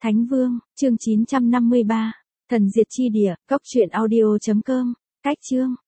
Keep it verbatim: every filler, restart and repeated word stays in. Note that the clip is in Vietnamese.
Thánh Vương, chương chín trăm năm mươi ba, Thần diệt chi địa, cốc truyện audio chấm com, cách chương.